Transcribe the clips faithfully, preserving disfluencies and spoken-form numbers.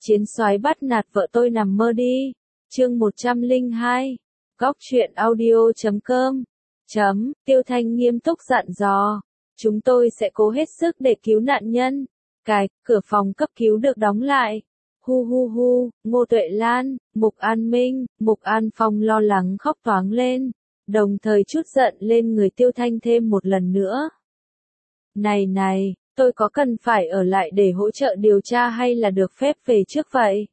Chiến soái bắt nạt vợ tôi nằm mơ đi. Chương một trăm lẻ hai. Góc truyện audio chấm com. Chấm, Tiêu Thanh nghiêm túc dặn dò. Chúng tôi sẽ cố hết sức để cứu nạn nhân. Cài, cửa phòng cấp cứu được đóng lại. Hu hu hu, Ngô Tuệ Lan, Mục An Minh, Mục An Phong lo lắng khóc toáng lên, đồng thời trút giận lên người Tiêu Thanh thêm một lần nữa. Này này, tôi có cần phải ở lại để hỗ trợ điều tra hay là được phép về trước vậy?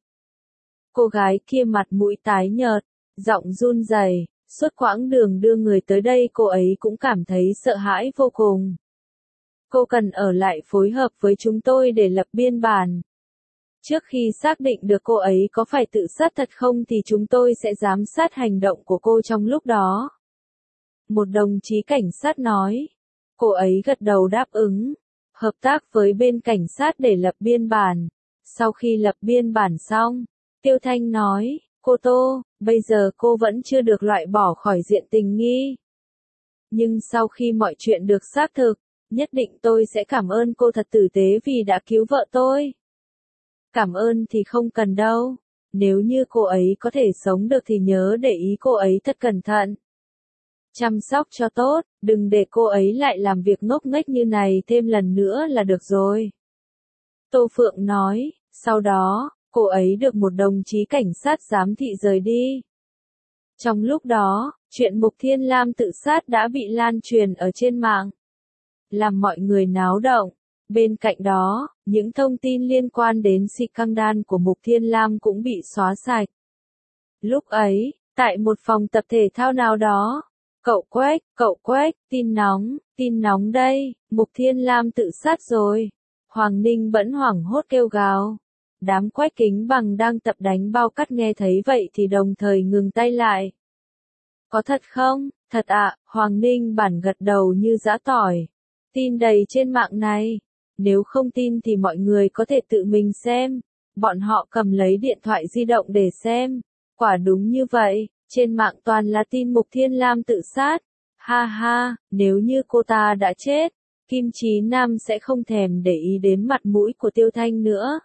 Cô gái kia mặt mũi tái nhợt, giọng run rẩy, suốt quãng đường đưa người tới đây cô ấy cũng cảm thấy sợ hãi vô cùng. Cô cần ở lại phối hợp với chúng tôi để lập biên bản. Trước khi xác định được cô ấy có phải tự sát thật không thì chúng tôi sẽ giám sát hành động của cô trong lúc đó. Một đồng chí cảnh sát nói. Cô ấy gật đầu đáp ứng, hợp tác với bên cảnh sát để lập biên bản. Sau khi lập biên bản xong, Tiêu Thanh nói, cô Tô, bây giờ cô vẫn chưa được loại bỏ khỏi diện tình nghi. Nhưng sau khi mọi chuyện được xác thực, nhất định tôi sẽ cảm ơn cô thật tử tế vì đã cứu vợ tôi. Cảm ơn thì không cần đâu, nếu như cô ấy có thể sống được thì nhớ để ý cô ấy thật cẩn thận. Chăm sóc cho tốt, đừng để cô ấy lại làm việc ngốc nghếch như này thêm lần nữa là được rồi. Tô Phượng nói, sau đó, cô ấy được một đồng chí cảnh sát giám thị rời đi. Trong lúc đó, chuyện Mục Thiên Lam tự sát đã bị lan truyền ở trên mạng, làm mọi người náo động. Bên cạnh đó, những thông tin liên quan đến scandal của Mục Thiên Lam cũng bị xóa sạch. Lúc ấy, tại một phòng tập thể thao nào đó, cậu Quách, cậu Quách, tin nóng, tin nóng đây, Mục Thiên Lam tự sát rồi. Hoàng Ninh bỗng hoảng hốt kêu gào. Đám Quách Kính Bằng đang tập đánh bao cát nghe thấy vậy thì đồng thời ngừng tay lại. Có thật không? Thật ạ, Hoàng Ninh bản gật đầu như giã tỏi. Tin đầy trên mạng này. Nếu không tin thì mọi người có thể tự mình xem. Bọn họ cầm lấy điện thoại di động để xem. Quả đúng như vậy, trên mạng toàn là tin Mục Thiên Lam tự sát. Ha ha, nếu như cô ta đã chết, Kim Chí Nam sẽ không thèm để ý đến mặt mũi của Tiêu Thanh nữa.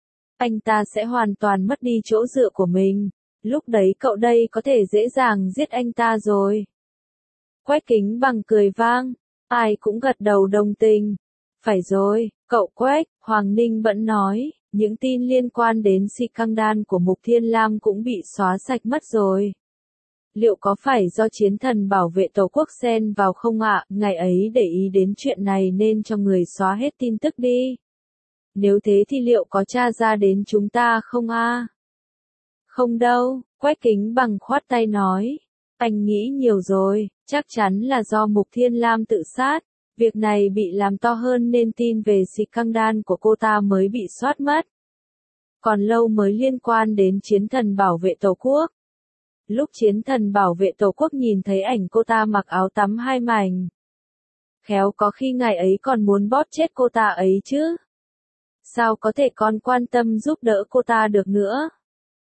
Anh ta sẽ hoàn toàn mất đi chỗ dựa của mình. Lúc đấy cậu đây có thể dễ dàng giết anh ta rồi. Quách Kính Bằng cười vang, ai cũng gật đầu đồng tình. Phải rồi, cậu Quách, Hoàng Ninh vẫn nói, những tin liên quan đến scandal của Mục Thiên Lam cũng bị xóa sạch mất rồi. Liệu có phải do chiến thần bảo vệ Tổ quốc xen vào không ạ? Ngày ấy để ý đến chuyện này nên cho người xóa hết tin tức đi. Nếu thế thì liệu có tra ra đến chúng ta không a? Không đâu, Quách Kính Bằng khoát tay nói. Anh nghĩ nhiều rồi, chắc chắn là do Mục Thiên Lam tự sát. Việc này bị làm to hơn nên tin về scandal của cô ta mới bị soát mất. Còn lâu mới liên quan đến chiến thần bảo vệ Tổ quốc. Lúc chiến thần bảo vệ Tổ quốc nhìn thấy ảnh cô ta mặc áo tắm hai mảnh. Khéo có khi ngày ấy còn muốn bóp chết cô ta ấy chứ. Sao có thể còn quan tâm giúp đỡ cô ta được nữa?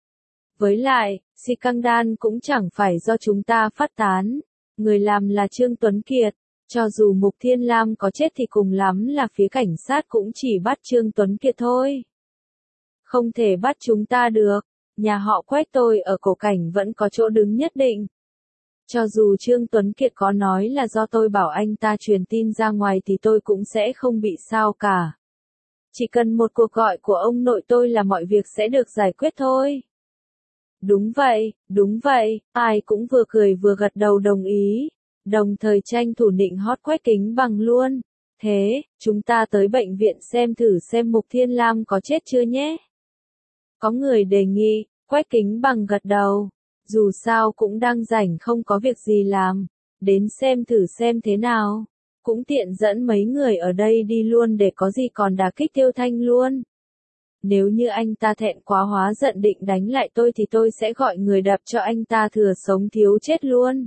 Với lại, scandal cũng chẳng phải do chúng ta phát tán. Người làm là Trương Tuấn Kiệt. Cho dù Mục Thiên Lam có chết thì cùng lắm là phía cảnh sát cũng chỉ bắt Trương Tuấn Kiệt thôi. Không thể bắt chúng ta được. Nhà họ Quách tôi ở Cổ Cảnh vẫn có chỗ đứng nhất định. Cho dù Trương Tuấn Kiệt có nói là do tôi bảo anh ta truyền tin ra ngoài thì tôi cũng sẽ không bị sao cả. Chỉ cần một cuộc gọi của ông nội tôi là mọi việc sẽ được giải quyết thôi. Đúng vậy, đúng vậy, ai cũng vừa cười vừa gật đầu đồng ý. Đồng thời tranh thủ nịnh hót Quách Kính Bằng luôn. Thế, chúng ta tới bệnh viện xem thử xem Mục Thiên Lam có chết chưa nhé. Có người đề nghị, Quách Kính Bằng gật đầu. Dù sao cũng đang rảnh không có việc gì làm. Đến xem thử xem thế nào. Cũng tiện dẫn mấy người ở đây đi luôn để có gì còn đả kích Tiêu Thanh luôn. Nếu như anh ta thẹn quá hóa giận định đánh lại tôi thì tôi sẽ gọi người đập cho anh ta thừa sống thiếu chết luôn.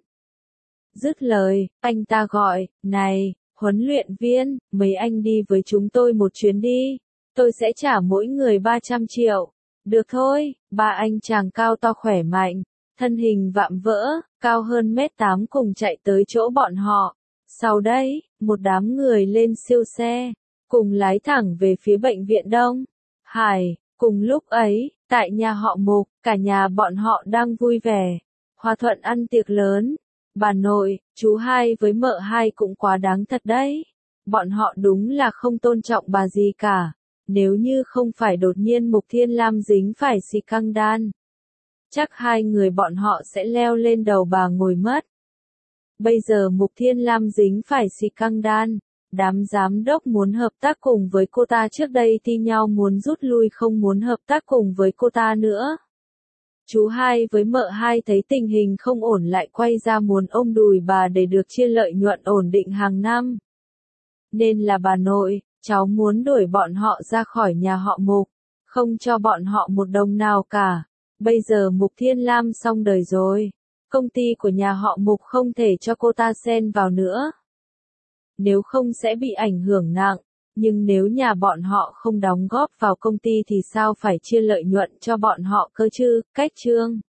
Dứt lời, anh ta gọi, này, huấn luyện viên, mấy anh đi với chúng tôi một chuyến đi. Tôi sẽ trả mỗi người ba trăm triệu. Được thôi, ba anh chàng cao to khỏe mạnh, thân hình vạm vỡ, cao hơn mét tám cùng chạy tới chỗ bọn họ. Sau đấy, một đám người lên siêu xe, cùng lái thẳng về phía bệnh viện Đông Hải. Cùng lúc ấy, tại nhà họ Mục, cả nhà bọn họ đang vui vẻ, hòa thuận ăn tiệc lớn. Bà nội, chú hai với mợ hai cũng quá đáng thật đấy. Bọn họ đúng là không tôn trọng bà gì cả. Nếu như không phải đột nhiên Mục Thiên Lam dính phải xì căng đan, chắc hai người bọn họ sẽ leo lên đầu bà ngồi mất. Bây giờ Mục Thiên Lam dính phải xì căng đan, đám giám đốc muốn hợp tác cùng với cô ta trước đây thi nhau muốn rút lui không muốn hợp tác cùng với cô ta nữa. Chú hai với mợ hai thấy tình hình không ổn lại quay ra muốn ôm đùi bà để được chia lợi nhuận ổn định hàng năm. Nên là bà nội, cháu muốn đuổi bọn họ ra khỏi nhà họ Mục, không cho bọn họ một đồng nào cả. Bây giờ Mục Thiên Lam xong đời rồi, công ty của nhà họ Mục không thể cho cô ta xen vào nữa. Nếu không sẽ bị ảnh hưởng nặng, nhưng nếu nhà bọn họ không đóng góp vào công ty thì sao phải chia lợi nhuận cho bọn họ cơ chứ, cách chương.